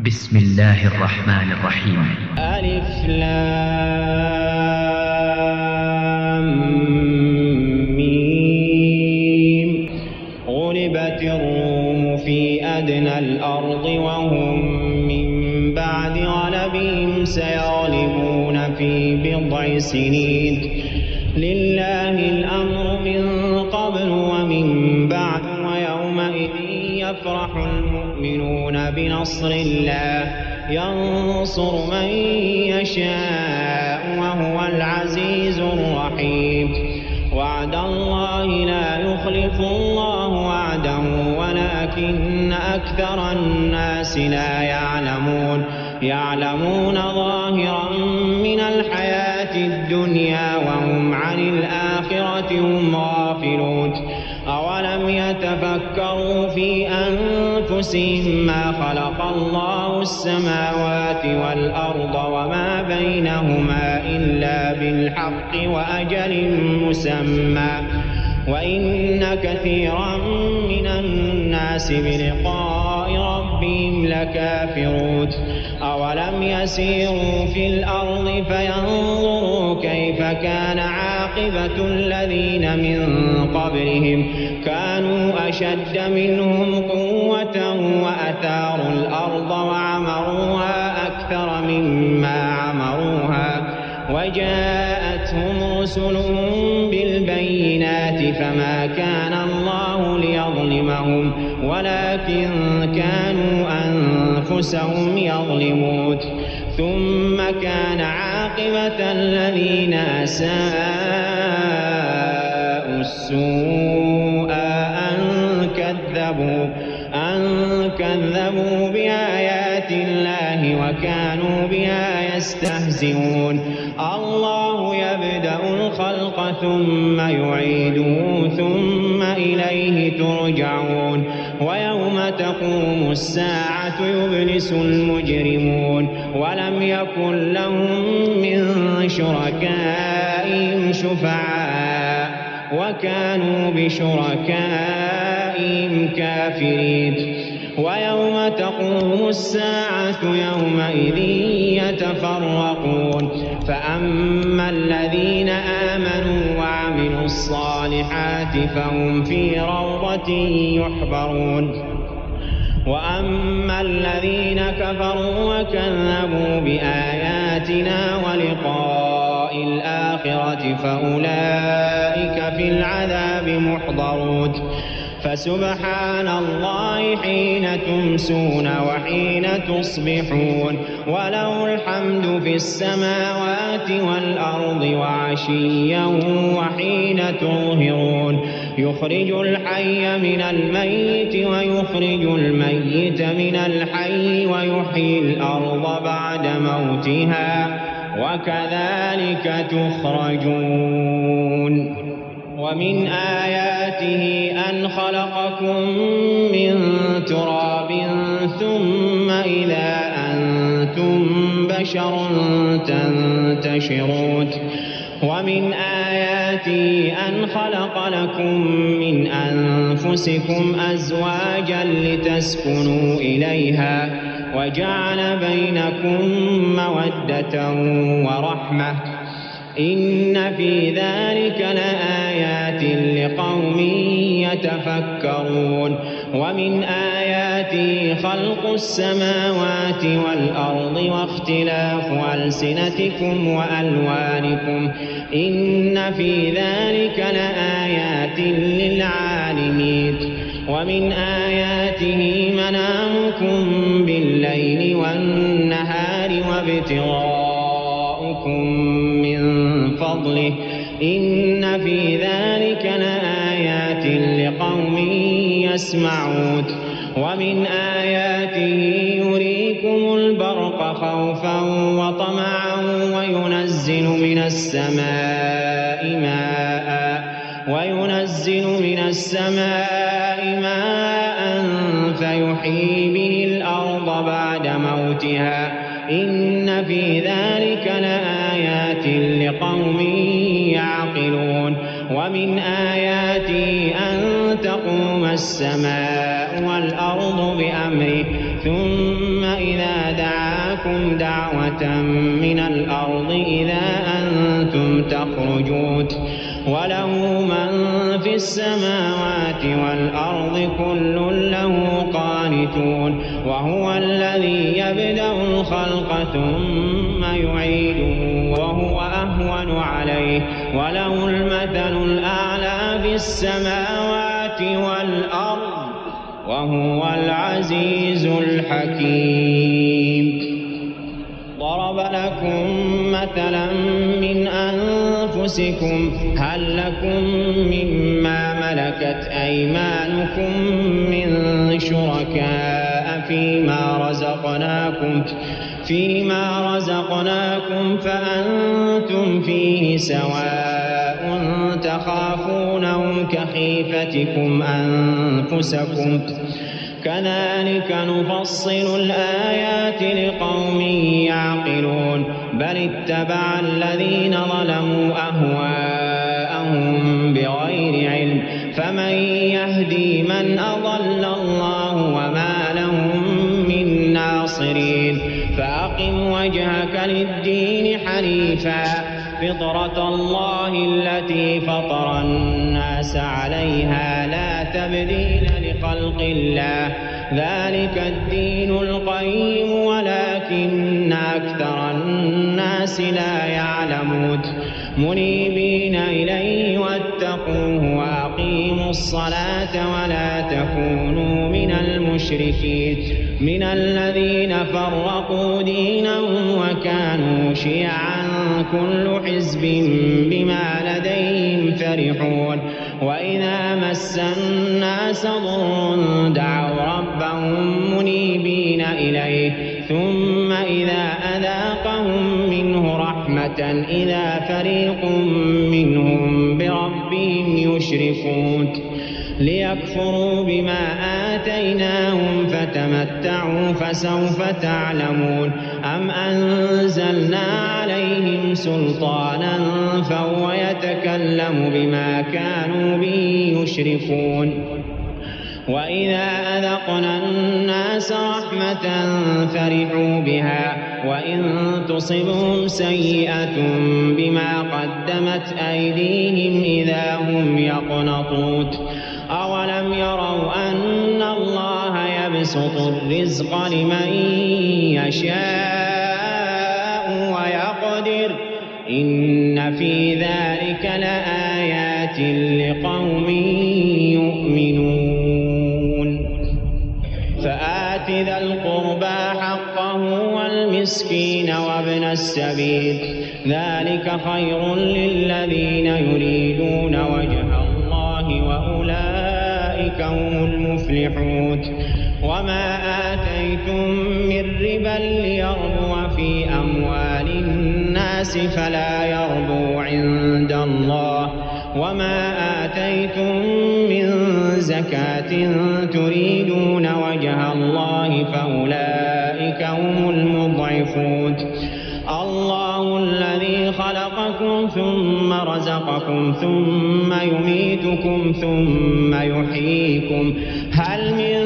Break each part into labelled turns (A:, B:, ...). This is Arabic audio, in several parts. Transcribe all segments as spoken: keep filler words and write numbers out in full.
A: بسم الله الرحمن الرحيم.
B: ألف لام ميم. غلبت الروم في أدنى الأرض وهم من بعد غلبهم سيغلبون في بضع سنين. لله الأمر من قبل ومن بعد ويومئذ يفرح المؤمنون بنصر الله ينصر من يشاء وهو العزيز الرحيم. وعد الله لا يخلف الله وعده ولكن أكثر الناس لا يعلمون يعلمون ظاهرا من الحياة الدنيا وهم عن الآخرة هم غافلون. أولم يتفكروا في أنفسهم ما خلق الله السماوات والأرض وما بينهما إلا بالحق وأجل مسمى وإن كثيرا من الناس بلقاء ربهم لكافرون. أولم يسيروا في الأرض فينظروا كيف كان عاقبة الذين من قبلهم كانوا أشد منهم قوة وأثاروا الأرض وعمروها أكثر مما عمروها وجاءتهم رسلهم بالبينات فما كان الله ليظلمهم ولكن كانوا أنفسهم يظلمون. ثم كان عاقبة الذين أساءوا السوء أن كذبوا أن كذبوا بآيات الله وكانوا بها يستهزئون. الله يبدأ الخلق ثم يعيده ثم إليه ترجعون. ويوم تقوم الساعة يبلس المجرمون ولم يكن لهم من شركائهم شفعاء وكانوا بشركائهم كافرين. ويوم تقوم الساعة يومئذ يتفرقون فأما الذين آمنوا وعملوا الصالحات فهم في روضة يحبرون وأما الذين كفروا وكذبوا بآياتنا ولقاء الآخرة فأولئك في العذاب محضرون. فسبحان الله حين تمسون وحين تصبحون وله الحمد في السماوات والأرض وعشيا وحين تظهرون. يخرج الحي من الميت ويخرج الميت من الحي ويحيي الأرض بعد موتها وكذلك تخرجون. ومن آياته أن خلقكم من تراب ثم إذا أنتم بشر تنتشرون. ومن آياته أن خلق لكم من أنفسكم أزواجا لتسكنوا إليها وجعل بينكم مودة ورحمة إن في ذلك لآيات لقوم يتفكرون. ومن آياته خلق السماوات والأرض واختلاف ألسنتكم وألوانكم إن في ذلك لآيات للعالمين. ومن آياته منامكم بالليل والنهار وابتغاؤكم من فضله إن في ذلك لآيات لقوم يسمعون. ومن آياته يريكم البرق خوفا وطمعا وينزل من السماء ماء وينزل من السماء ماء فيحيي به الأرض بعد موتها إن في ذلك لآيات لقوم يعقلون. ومن آياته أن تقوم السماء والأرض بأمره ثم إذا دعاكم دعوة من الأرض إذا أنتم تخرجون وله من في السماوات والأرض كل له قانتون وهو الذي يبدأ الخلق ثم يعيده وهو أهون عليه وله المثل الأعلى في السماوات والأرض وهو العزيز الحكيم. ضرب لكم مثلا من أنفسكم هل لكم مما ملكت أيمانكم من شركاء فيما رزقناكم فيما رزقناكم فأنتم فيه سواء تخافونهم كخيفتكم أنفسكم كذلك نفصل الآيات لقوم يعقلون بل اتبع الذين ظلموا أهواءهم بغير علم فمن يهدي من أضل الله وما لهم من ناصرين. فأقم وجهك للدين حنيفا فطرة الله التي فطر الناس عليها لا تبديل لخلق الله ذلك الدين القيم ولكن أكثر الناس لا يعلمون. منيبين إليه واتقوه وأقيموا الصلاة ولا تكونوا من المشركين من الذين فرقوا دينهم وكانوا شيعا كل حزب بما لديهم فرحون. وإذا مس الناس ضر دعوا ربهم منيبين إليه ثم إذا أذاقهم منه رحمة إذا فريق منهم بربهم يشركون. ليكفروا بما آتيناهم فتمتعوا فسوف تعلمون. أم أنزلنا عليهم سلطانا فهو يتكلم بما كانوا به يشركون. وإذا أذقنا الناس رحمة فرحوا بها وإن تصبهم سيئة بما قدمت أيديهم إذا هم يقنطون. أولم يروا أن الله يبسط الرزق لمن يشاء ويقدر إن في ذلك لآيات لقوم يؤمنون. فآت ذا القربى حقه والمسكين وابن السبيل ذلك خير للذين يريدون وجه الله وأولئك هم المفلحون. وما آتيتم من ربا ليربو في أموال الناس فلا يربو عند الله وما آتيتم من زكاة تريدون وجه الله فأولئك هم المضعفون. الله الذي خلقكم ثم رزقكم ثم يميتكم ثم يحييكم هل من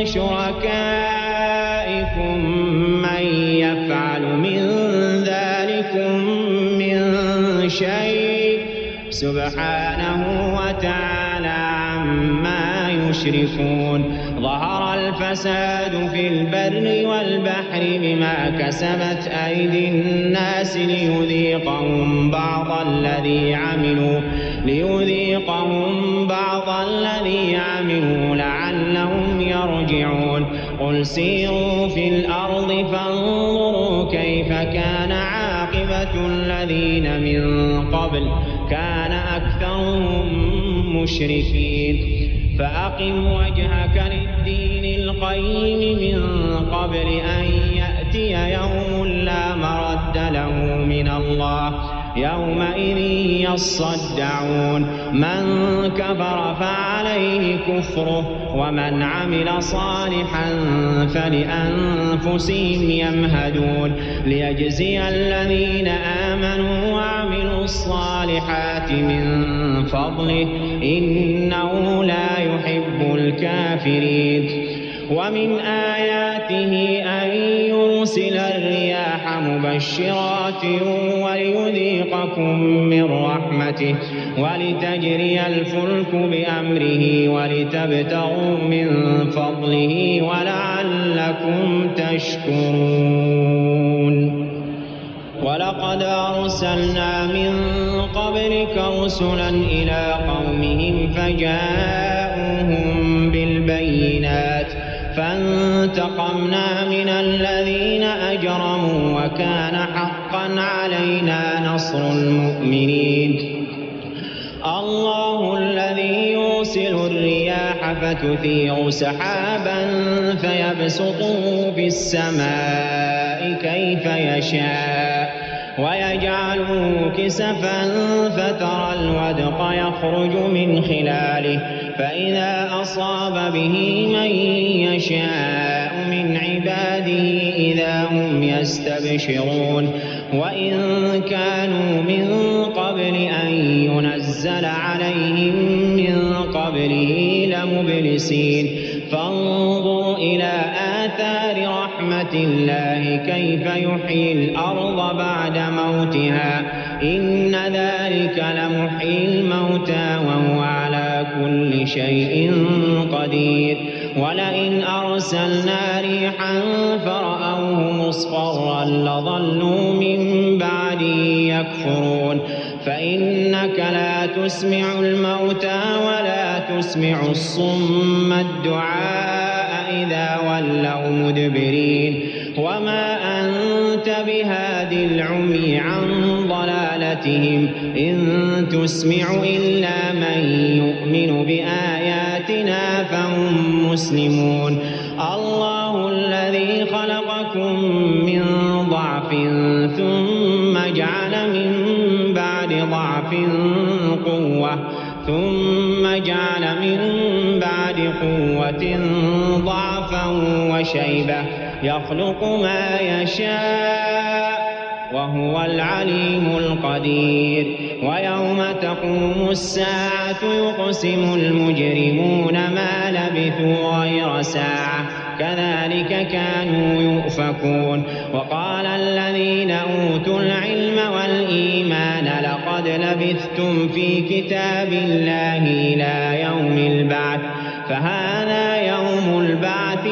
B: شركائكم من يفعل من ذلكم من شيء سبحانه وتعالى عما يشركون. ظهر الفساد في البر والبحر بما كسبت أيدي الناس ليذيقهم بعض الذي عملوا ليذيقهم بعض الذي عملوا لعلهم يرجعون. قل سيروا في الأرض فانظروا كيف كان عاقبة الذين من قبل كان أكثرهم مشركين. فأقم وجهك للدين القيم من قبل أن يأتي يوم لا مرد له من الله يومئذ يصدعون. من كفر فعليه كفره ومن عمل صالحا فلأنفسهم يمهدون. ليجزي الذين آمنوا وعملوا الصالحات من فضله إنه لا يحب الكافرين. ومن آياته أن يرسل الرياح مبشرات وليذيقكم من رحمته ولتجري الفلك بأمره ولتبتغوا من فضله ولعلكم تشكرون. ولقد أرسلنا من قبلك رسلا إلى قومهم فجاءوهم بالبينات فانتقمنا من الذين أجرموا وكان حقا علينا نصر المؤمنين. الله الذي يرسل الرياح فتثير سحابا فيبسطه في السماء كيف يشاء ويجعله كسفا فترى الودق يخرج من خلاله فإذا أصاب به من يشاء من عباده إذا هم يستبشرون. وإن كانوا من قبل أن ينزل عليهم من قبله لمبلسين. فانظر إلى آثار رحمة الله كيف يحيي الأرض بعد موتها إن ذلك لمحيي الموتى وهو على كل شيء قدير. ولئن أرسلنا ريحا فرأوه مصفرا لظلوا من بعده يكفرون. فإنك لا تسمع الموتى ولا تسمع الصم الدعاء إذا ولوا مدبرين. وما أنت بهادي العمي عن ضلالتهم إن تسمع إلا من يؤمن بآياتنا فهم مسلمون. الله الذي خلقكم من ضعف ثم جعل من بعد ضعف قوة ثم جعل من بعد قوة ضعفا وشيبة يخلق ما يشاء وهو العليم القدير. ويوم تقوم الساعة يقسم المجرمون ما لبثوا غير ساعة كذلك كانوا يؤفكون. وقال الذين أوتوا العلم والإيمان لقد لبثتم في كتاب الله إلى يوم البعث فهذا يوم البعث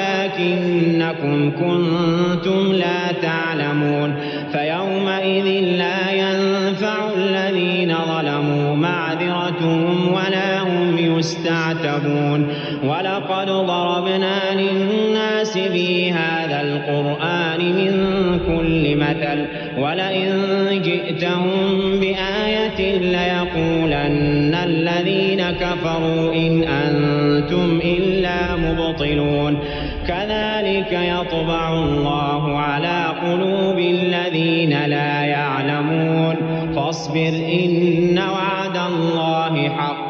B: ولكنكم كنتم لا تعلمون. فيومئذ لا ينفع الذين ظلموا معذرتهم ولا هم يستعتبون. ولقد ضربنا للناس في هذا القرآن من كل مثل ولئن جئتهم بآية ليقولن الذين كفروا إن أنتم إلا مبطلون. كذلك يطبع الله على قلوب الذين لا يعلمون. فاصبر إن وعد الله حق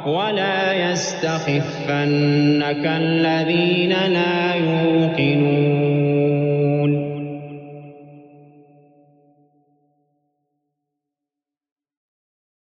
B: ولا يستخفنك الذين لا يوقنون.